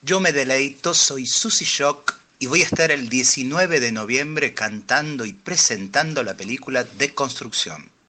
Yo me deleito, soy Susy Shock y voy a estar el 19 de noviembre cantando y presentando la película Deconstrucción.